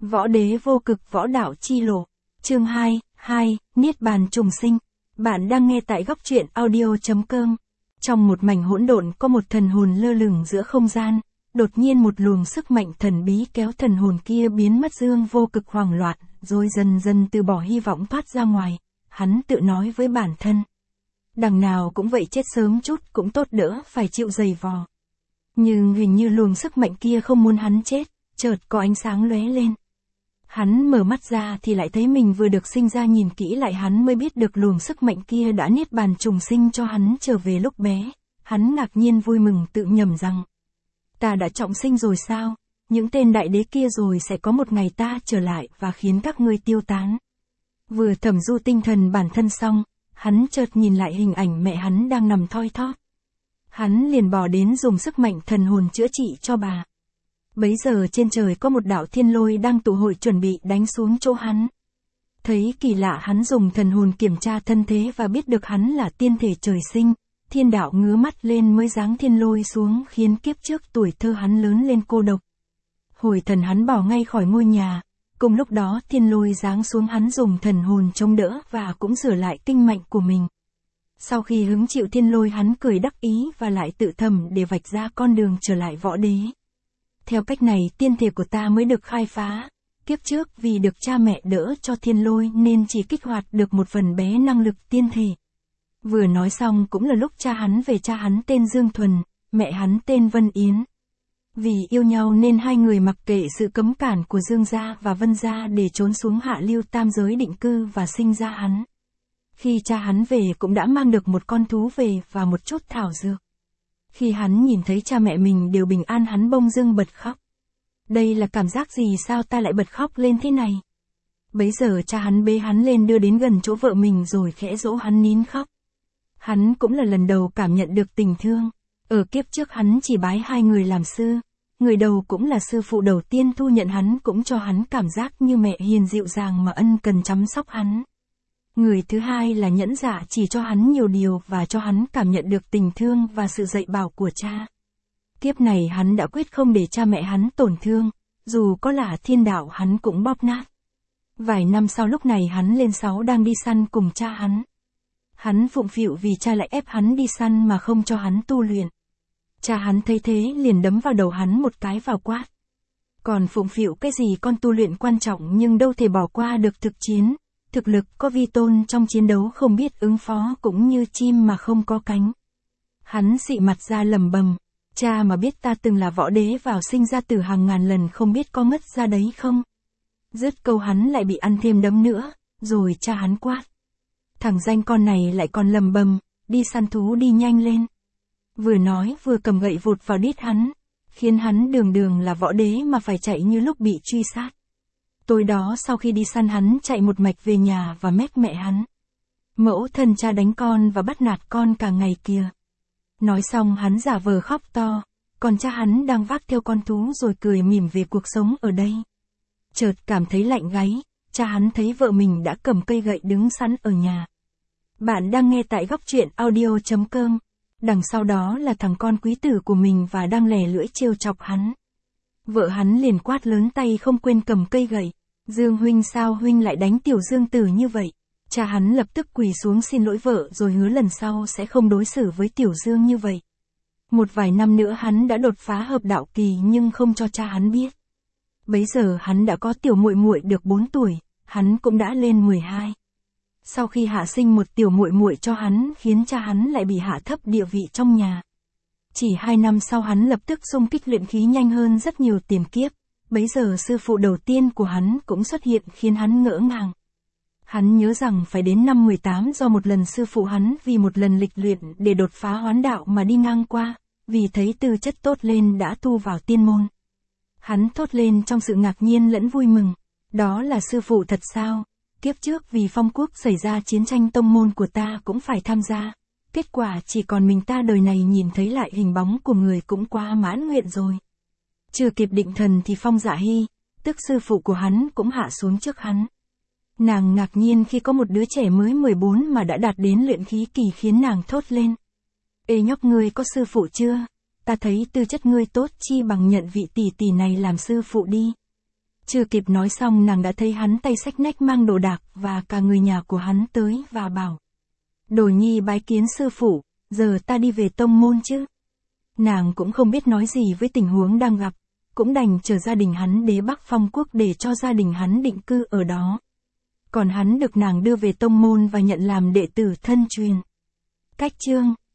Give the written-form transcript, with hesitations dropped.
Võ đế vô cực võ đạo chi lộ. Chương 2, Niết bàn trùng sinh. Bạn đang nghe tại góc truyện audio.com. Trong một mảnh hỗn độn có một thần hồn lơ lửng giữa không gian, đột nhiên một luồng sức mạnh thần bí kéo thần hồn kia biến mất. Dương vô cực hoảng loạn, rồi dần dần từ bỏ hy vọng thoát ra ngoài. Hắn tự nói với bản thân, đằng nào cũng vậy, chết sớm chút cũng tốt, đỡ phải chịu giày vò. Nhưng hình như luồng sức mạnh kia không muốn hắn chết, chợt có ánh sáng lóe lên. Hắn mở mắt ra thì lại thấy mình vừa được sinh ra, nhìn kỹ lại hắn mới biết được luồng sức mạnh kia đã niết bàn trùng sinh cho hắn trở về lúc bé. Hắn ngạc nhiên vui mừng tự nhẩm rằng, ta đã trọng sinh rồi sao? Những tên đại đế kia rồi sẽ có một ngày ta trở lại và khiến các ngươi tiêu tán. Vừa thẩm du tinh thần bản thân xong, hắn chợt nhìn lại hình ảnh mẹ hắn đang nằm thoi thóp. Hắn liền bỏ đến dùng sức mạnh thần hồn chữa trị cho bà. Bấy giờ trên trời có một đạo thiên lôi đang tụ hội chuẩn bị đánh xuống chỗ hắn. Thấy kỳ lạ, hắn dùng thần hồn kiểm tra thân thế và biết được hắn là tiên thể trời sinh. Thiên đạo ngứa mắt lên mới giáng thiên lôi xuống, khiến kiếp trước tuổi thơ hắn lớn lên cô độc. Hồi thần hắn bỏ ngay khỏi ngôi nhà. Cùng lúc đó thiên lôi giáng xuống, hắn dùng thần hồn chống đỡ và cũng sửa lại kinh mạch của mình. Sau khi hứng chịu thiên lôi, hắn cười đắc ý và lại tự thầm để vạch ra con đường trở lại võ đế. Theo cách này tiên thể của ta mới được khai phá. Kiếp trước vì được cha mẹ đỡ cho thiên lôi nên chỉ kích hoạt được một phần bé năng lực tiên thể. Vừa nói xong cũng là lúc cha hắn về. Cha hắn tên Dương Thuần, mẹ hắn tên Vân Yến. Vì yêu nhau nên hai người mặc kệ sự cấm cản của Dương gia và Vân gia để trốn xuống hạ lưu tam giới định cư và sinh ra hắn. Khi cha hắn về cũng đã mang được một con thú về và một chút thảo dược. Khi hắn nhìn thấy cha mẹ mình đều bình an, hắn bỗng dưng bật khóc. Đây là cảm giác gì, sao ta lại bật khóc lên thế này? Bấy giờ cha hắn bế hắn lên đưa đến gần chỗ vợ mình rồi khẽ dỗ hắn nín khóc. Hắn cũng là lần đầu cảm nhận được tình thương. Ở kiếp trước hắn chỉ bái hai người làm sư. Người đầu cũng là sư phụ đầu tiên thu nhận hắn, cũng cho hắn cảm giác như mẹ hiền dịu dàng mà ân cần chăm sóc hắn. Người thứ hai là Nhẫn Dạ, chỉ cho hắn nhiều điều và cho hắn cảm nhận được tình thương và sự dạy bảo của cha. Kiếp này hắn đã quyết không để cha mẹ hắn tổn thương, dù có là thiên đạo hắn cũng bóp nát. Vài năm sau, lúc này hắn lên 6 đang đi săn cùng cha hắn. Hắn phụng phịu vì cha lại ép hắn đi săn mà không cho hắn tu luyện. Cha hắn thấy thế liền đấm vào đầu hắn một cái vào quát. Còn phụng phịu cái gì, con tu luyện quan trọng nhưng đâu thể bỏ qua được thực chiến. Thực lực có vi tôn trong chiến đấu không biết ứng phó, cũng như chim mà không có cánh. Hắn xị mặt ra lẩm bẩm, cha mà biết ta từng là võ đế vào sinh ra tử hàng ngàn lần không biết có ngất ra đấy không. Dứt câu hắn lại bị ăn thêm đấm nữa, rồi cha hắn quát. Thằng danh con này lại còn lẩm bẩm, đi săn thú đi nhanh lên. Vừa nói vừa cầm gậy vụt vào đít hắn, khiến hắn đường đường là võ đế mà phải chạy như lúc bị truy sát. Tối đó sau khi đi săn, hắn chạy một mạch về nhà và mách mẹ hắn. Mẫu thân cha đánh con và bắt nạt con cả ngày kìa. Nói xong hắn giả vờ khóc to, còn cha hắn đang vác theo con thú rồi cười mỉm về cuộc sống ở đây. Chợt cảm thấy lạnh gáy, cha hắn thấy vợ mình đã cầm cây gậy đứng sẵn ở nhà. Bạn đang nghe tại góc truyện audio.com. Đằng sau đó là thằng con quý tử của mình và đang lè lưỡi trêu chọc hắn. Vợ hắn liền quát lớn, tay không quên cầm cây gậy. Dương huynh, sao huynh lại đánh tiểu Dương tử như vậy? Cha hắn lập tức quỳ xuống xin lỗi vợ rồi hứa lần sau sẽ không đối xử với tiểu Dương như vậy. Một vài năm nữa hắn đã đột phá hợp đạo kỳ nhưng không cho cha hắn biết. Bấy giờ hắn đã có tiểu muội muội được 4 tuổi, hắn cũng đã lên 12. Sau khi hạ sinh một tiểu muội muội cho hắn, khiến cha hắn lại bị hạ thấp địa vị trong nhà. Chỉ 2 năm sau hắn lập tức xung kích luyện khí nhanh hơn rất nhiều tiền kiếp. Bấy giờ sư phụ đầu tiên của hắn cũng xuất hiện khiến hắn ngỡ ngàng. Hắn nhớ rằng phải đến năm 18 do một lần sư phụ hắn vì một lần lịch luyện để đột phá hoán đạo mà đi ngang qua, vì thấy tư chất tốt lên đã thu vào tiên môn. Hắn thốt lên trong sự ngạc nhiên lẫn vui mừng, đó là sư phụ thật sao? Kiếp trước vì Phong Quốc xảy ra chiến tranh, tông môn của ta cũng phải tham gia. Kết quả chỉ còn mình ta đời này nhìn thấy lại hình bóng của người cũng quá mãn nguyện rồi. Chưa kịp định thần thì Phong Dạ Hy, tức sư phụ của hắn, cũng hạ xuống trước hắn. Nàng ngạc nhiên khi có một đứa trẻ mới 14 mà đã đạt đến luyện khí kỳ, khiến nàng thốt lên. Ê nhóc, ngươi có sư phụ chưa? Ta thấy tư chất ngươi tốt, chi bằng nhận vị tỷ tỷ này làm sư phụ đi. Chưa kịp nói xong nàng đã thấy hắn tay xách nách mang đồ đạc và cả người nhà của hắn tới và bảo. Đồ nhi bái kiến sư phụ, giờ ta đi về tông môn chứ. Nàng cũng không biết nói gì với tình huống đang gặp, cũng đành chờ gia đình hắn đế Bắc Phong Quốc để cho gia đình hắn định cư ở đó. Còn hắn được nàng đưa về tông môn và nhận làm đệ tử thân truyền. Cách chương